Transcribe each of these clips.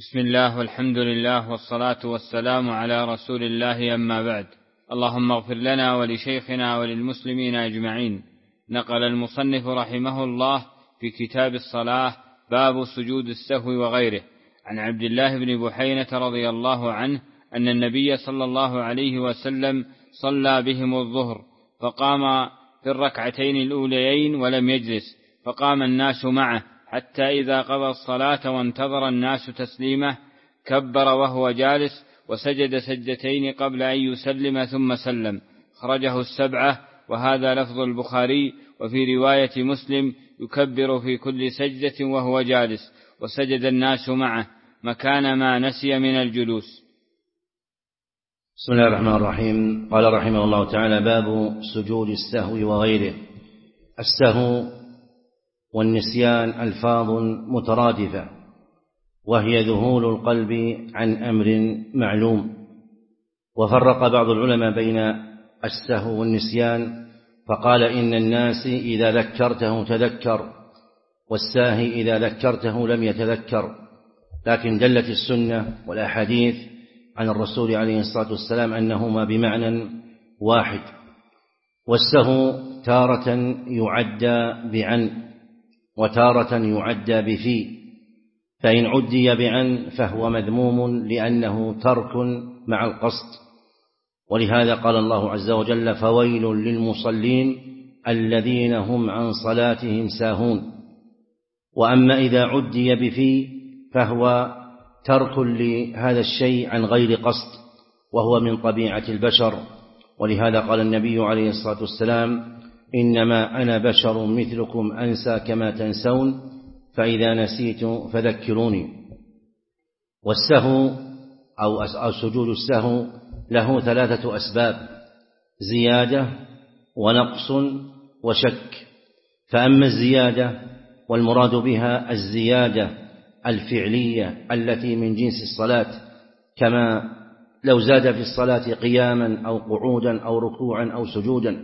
بسم الله والحمد لله والصلاة والسلام على رسول الله، أما بعد. اللهم اغفر لنا ولشيخنا وللمسلمين أجمعين. نقل المصنف رحمه الله في كتاب الصلاة باب سجود السهو وغيره عن عبد الله بن بحينة رضي الله عنه أن النبي صلى الله عليه وسلم صلى بهم الظهر، فقام في الركعتين الأوليين ولم يجلس، فقام الناس معه حتى إذا قضى الصلاة وانتظر الناس تسليمه كبر وهو جالس وسجد سجدتين قبل أن يسلم ثم سلم. خرجه السبعة، وهذا لفظ البخاري. وفي رواية مسلم يكبر في كل سجدة وهو جالس، وسجد الناس معه مكان ما نسي من الجلوس. بسم الله الرحمن الرحيم. قال رحمه الله تعالى: باب سجود السهو وغيره. السهو والنسيان ألفاظ مترادفة، وهي ذهول القلب عن أمر معلوم. وفرق بعض العلماء بين السهو والنسيان، فقال: إن الناس إذا ذكرته تذكر، والساهي إذا ذكرته لم يتذكر. لكن دلت السنة والأحاديث عن الرسول عليه الصلاة والسلام أنهما بمعنى واحد. والسهو تارة يعدى بعن، وتارة يعدى بفي، فإن عدي بعن فهو مذموم لأنه ترك مع القصد، ولهذا قال الله عز وجل: فويل للمصلين الذين هم عن صلاتهم ساهون. وأما إذا عدي بفي فهو ترك لهذا الشيء عن غير قصد، وهو من طبيعة البشر، ولهذا قال النبي عليه الصلاة والسلام: إنما أنا بشر مثلكم أنسى كما تنسون، فإذا نسيت فذكروني. والسهو أو سجود السهو له ثلاثة أسباب: زيادة ونقص وشك. فأما الزيادة والمراد بها الزيادة الفعلية التي من جنس الصلاة، كما لو زاد في الصلاة قياما أو قعودا أو ركوعا أو سجودا،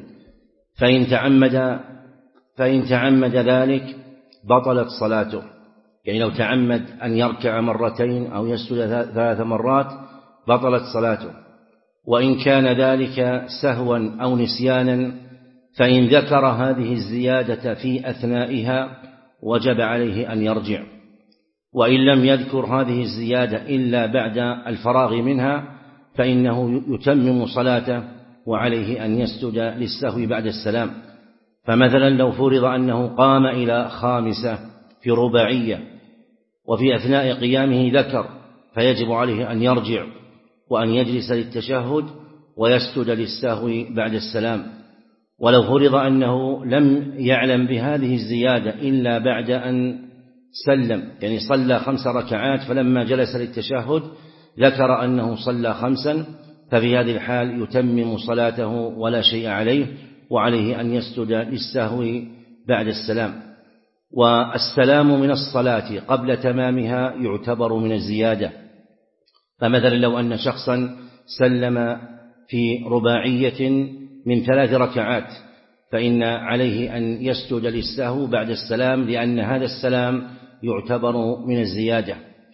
فإن تعمد ذلك بطلت صلاته. يعني لو تعمد أن يركع مرتين أو يسجد 3 مرات بطلت صلاته. وإن كان ذلك سهوا أو نسيانا، فإن ذكر هذه الزيادة في أثنائها وجب عليه أن يرجع. وإن لم يذكر هذه الزيادة إلا بعد الفراغ منها فإنه يتمم صلاته، وعليه أن يسجد للسهو بعد السلام. فمثلا لو فرض أنه قام إلى 5 في رباعية، وفي أثناء قيامه ذكر، فيجب عليه أن يرجع وأن يجلس للتشهد ويسجد للسهو بعد السلام. ولو فرض أنه لم يعلم بهذه الزيادة إلا بعد أن سلم، يعني صلى 5 ركعات، فلما جلس للتشهد ذكر أنه صلى 5، ففي هذه الحال يتمم صلاته ولا شيء عليه، وعليه أن يسجد للسهو بعد السلام. والسلام من الصلاة قبل تمامها يعتبر من الزيادة. فمثلا لو أن شخصا سلم في رباعية من 3 ركعات، فإن عليه أن يسجد للسهو بعد السلام، لأن هذا السلام يعتبر من الزيادة.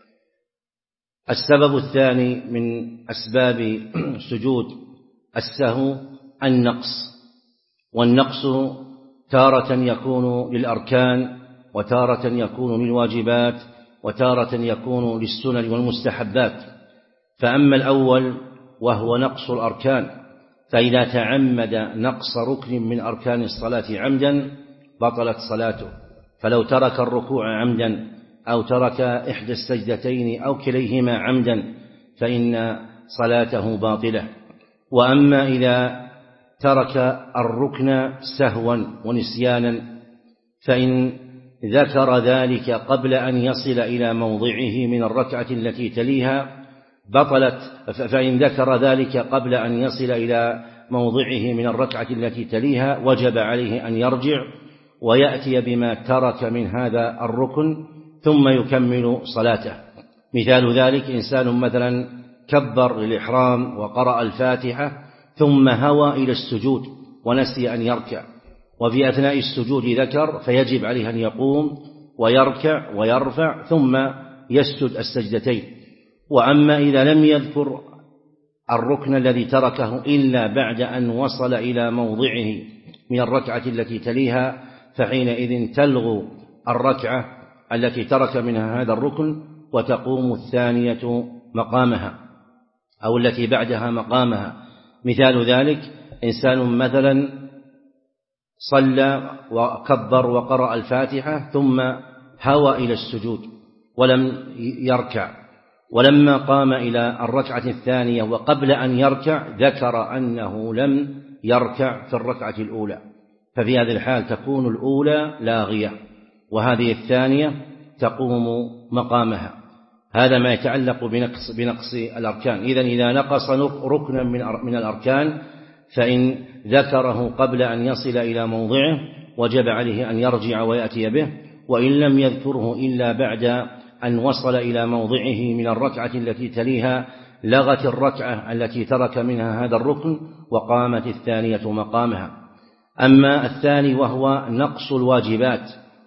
السبب الثاني من أسباب سجود السهو النقص. والنقص تارة يكون للأركان، وتارة يكون للواجبات، وتارة يكون للسنن والمستحبات. فأما الأول وهو نقص الأركان، فإذا تعمد نقص ركن من أركان الصلاة عمدا بطلت صلاته. فلو ترك الركوع عمدا أو ترك إحدى السجدتين أو كليهما عمدا فإن صلاته باطلة. وأما إذا ترك الركن سهوا ونسيانا، فإن ذكر ذلك قبل أن يصل إلى موضعه من الركعة التي تليها بطلت. فإن ذكر ذلك قبل أن يصل إلى موضعه من الركعة التي تليها وجب عليه أن يرجع ويأتي بما ترك من هذا الركن ثم يكمل صلاته. مثال ذلك: إنسان مثلا كبر للإحرام وقرأ الفاتحة ثم هوى إلى السجود ونسي أن يركع، وفي أثناء السجود ذكر، فيجب عليه أن يقوم ويركع ويرفع ثم يسجد السجدتين. وأما إذا لم يذكر الركن الذي تركه إلا بعد أن وصل إلى موضعه من الركعة التي تليها، فحينئذ تلغو الركعة التي ترك منها هذا الركن وتقوم الثانية مقامها أو التي بعدها مقامها. مثال ذلك: إنسان مثلا صلى وكبر وقرأ الفاتحة ثم هوى إلى السجود ولم يركع، ولما قام إلى الركعة الثانية وقبل أن يركع ذكر أنه لم يركع في الركعة الأولى، ففي هذه الحال تكون الأولى لاغية وهذه الثانية تقوم مقامها. هذا ما يتعلق بنقص الأركان. إذا نقص ركنا من الأركان فإن ذكره قبل أن يصل إلى موضعه وجب عليه أن يرجع ويأتي به، وإن لم يذكره إلا بعد أن وصل إلى موضعه من الركعة التي تليها لغت الركعة التي ترك منها هذا الركن وقامت الثانية مقامها. أما الثاني وهو نقص الواجبات،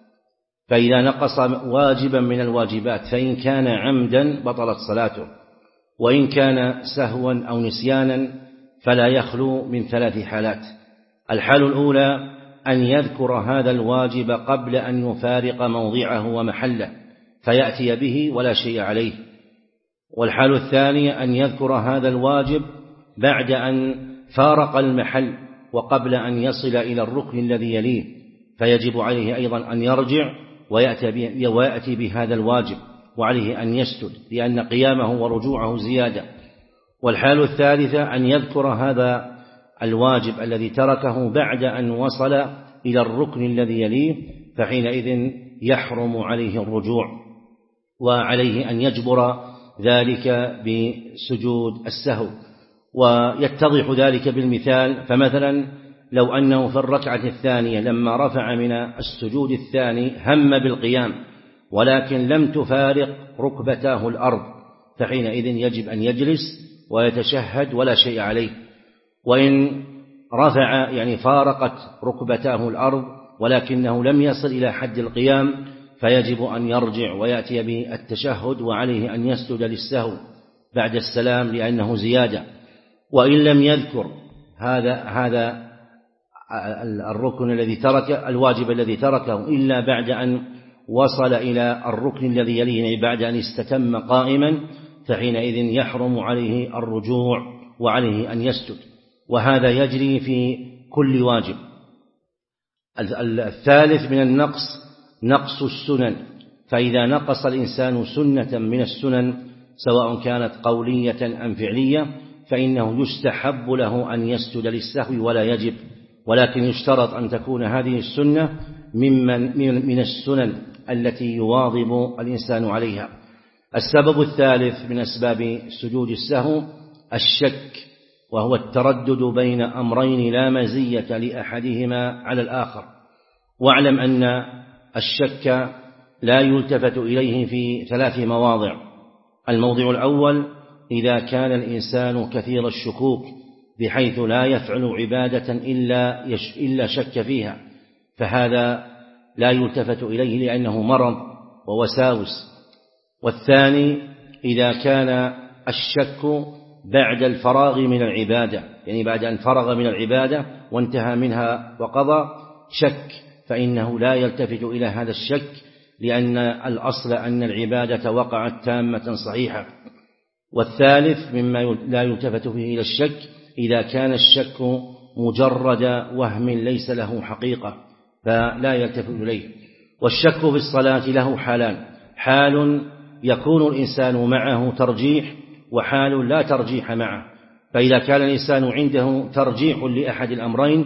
فإذا نقص واجبا من الواجبات فإن كان عمدا بطلت صلاته، وإن كان سهوا أو نسيانا فلا يخلو من 3 حالات. الحالة الأولى أن يذكر هذا الواجب قبل أن يفارق موضعه ومحله فيأتي به ولا شيء عليه. والحالة الثانية أن يذكر هذا الواجب بعد أن فارق المحل وقبل أن يصل إلى الركن الذي يليه، فيجب عليه أيضا أن يرجع ويأتي بهذا الواجب، وعليه أن يسجد لأن قيامه ورجوعه زيادة. والحالة الثالثة أن يذكر هذا الواجب الذي تركه بعد أن وصل إلى الركن الذي يليه، فحينئذ يحرم عليه الرجوع، وعليه أن يجبر ذلك بسجود السهو. ويتضح ذلك بالمثال: فمثلا لو أنه في الركعة الثانية لما رفع من السجود الثاني هم بالقيام ولكن لم تفارق ركبتاه الأرض، فحينئذ يجب أن يجلس ويتشهد ولا شيء عليه. وإن رفع فارقت ركبتاه الأرض ولكنه لم يصل إلى حد القيام فيجب أن يرجع ويأتي بالتشهد، وعليه أن يسجد للسهو بعد السلام لأنه زيادة. وإن لم يذكر هذا الركن الذي ترك الواجب الذي تركه إلا بعد أن وصل إلى الركن الذي يليه بعد أن استتم قائما، فحينئذ يحرم عليه الرجوع وعليه أن يسجد، وهذا يجري في كل واجب. الثالث من النقص نقص السنن، فإذا نقص الإنسان سنة من السنن سواء كانت قولية أم فعلية فإنه يستحب له أن يسجد للسهو ولا يجب، ولكن يشترط أن تكون هذه السنة من السنن التي يواظب الإنسان عليها. السبب الثالث من أسباب سجود السهو الشك، وهو التردد بين أمرين لا مزية لأحدهما على الآخر. واعلم أن الشك لا يلتفت إليه في 3 مواضع. الموضع الأول: إذا كان الإنسان كثير الشكوك بحيث لا يفعل عبادة إلا شك فيها، فهذا لا يلتفت إليه لأنه مرض ووساوس. والثاني: إذا كان الشك بعد الفراغ من العبادة، بعد أن فرغ من العبادة وانتهى منها وقضى شك، فإنه لا يلتفت إلى هذا الشك لأن الأصل أن العبادة وقعت تامة صحيحة. والثالث مما لا يلتفت فيه إلى الشك: إذا كان الشك مجرد وهم ليس له حقيقة فلا يلتفت إليه. والشك في الصلاة له حالان: حال يكون الإنسان معه ترجيح، وحال لا ترجيح معه. فإذا كان الإنسان عنده ترجيح لأحد الأمرين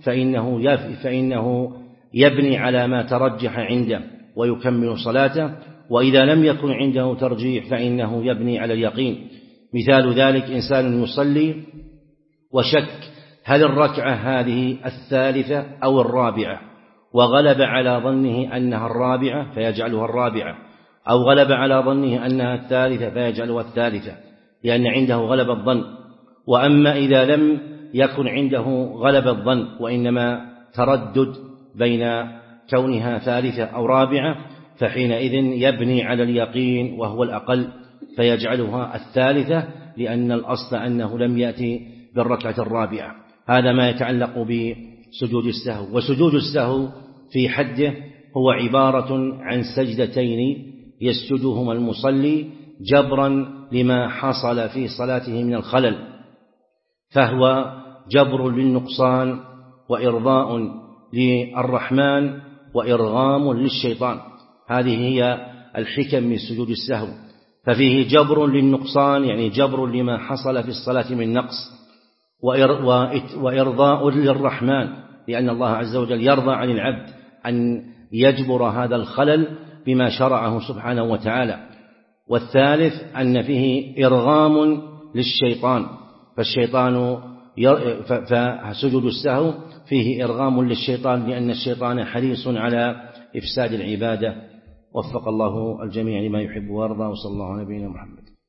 فإنه يبني على ما ترجح عنده ويكمل صلاته، وإذا لم يكن عنده ترجيح فإنه يبني على اليقين. مثال ذلك: إنسان يصلي وشك هل الركعة هذه الثالثة أو الرابعة، وغلب على ظنه أنها الرابعة فيجعلها الرابعة، أو غلب على ظنه أنها الثالثة فيجعلها الثالثة لأن عنده غلب الظن. وأما إذا لم يكن عنده غلب الظن وإنما تردد بين كونها ثالثة أو رابعة، فحينئذ يبني على اليقين وهو الأقل فيجعلها الثالثة، لأن الأصل أنه لم يأتي بالركعة الرابعة. هذا ما يتعلق بسجود السهو. وسجود السهو في حده هو عبارة عن سجدتين يسجدهما المصلي جبرا لما حصل في صلاته من الخلل، فهو جبر للنقصان وإرضاء للرحمن وإرغام للشيطان. هذه هي الحكم من سجود السهو. ففيه جبر للنقصان يعني جبر لما حصل في الصلاة من نقص، وإرضاء للرحمن لأن الله عز وجل يرضى عن العبد أن يجبر هذا الخلل بما شرعه سبحانه وتعالى. والثالث أن فيه إرغام للشيطان، فسجود السهو فيه إرغام للشيطان لأن الشيطان حريص على إفساد العبادة. وفق الله الجميع لما يحب ويرضى، وصلى الله على نبينا محمد.